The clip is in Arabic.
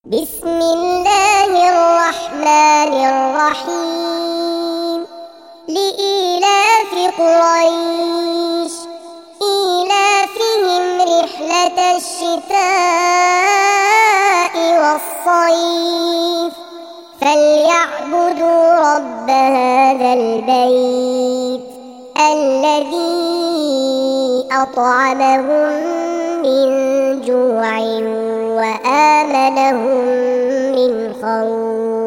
بسم الله الرحمن الرحيم. لإيلاف قريش إيلافهم رحلة الشتاء والصيف فليعبدوا رب هذا البيت الذي أطعمهم من جوع وآمنهم من خوف.